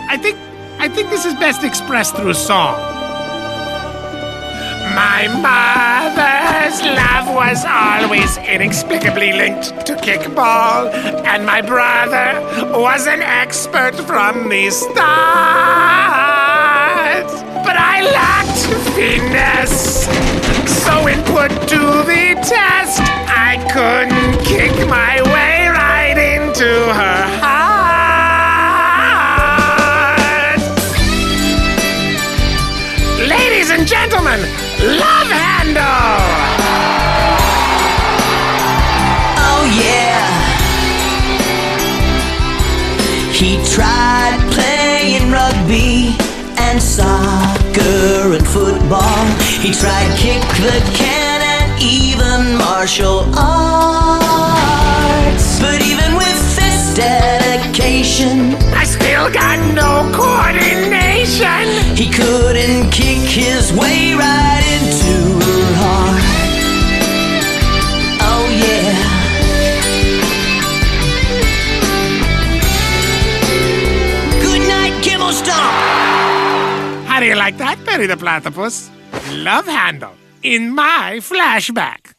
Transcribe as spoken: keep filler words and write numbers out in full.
I think, I think this is best expressed through song. My mother's love was always inexplicably linked to kickball, and my brother was an expert from the start. But I lacked finesse, so when put to the test, I couldn't kick my way right into her heart. Ladies and gentlemen, Love Handle! Oh yeah. He tried playing rugby and soccer and football. He tried kick the can and even martial arts. But even with this dedication, I still got no coordination. He couldn't kick his way right into her heart. Oh yeah. Good night, Kibble Stomp. How do you like that, Perry the Platypus? Love Handle in my flashback.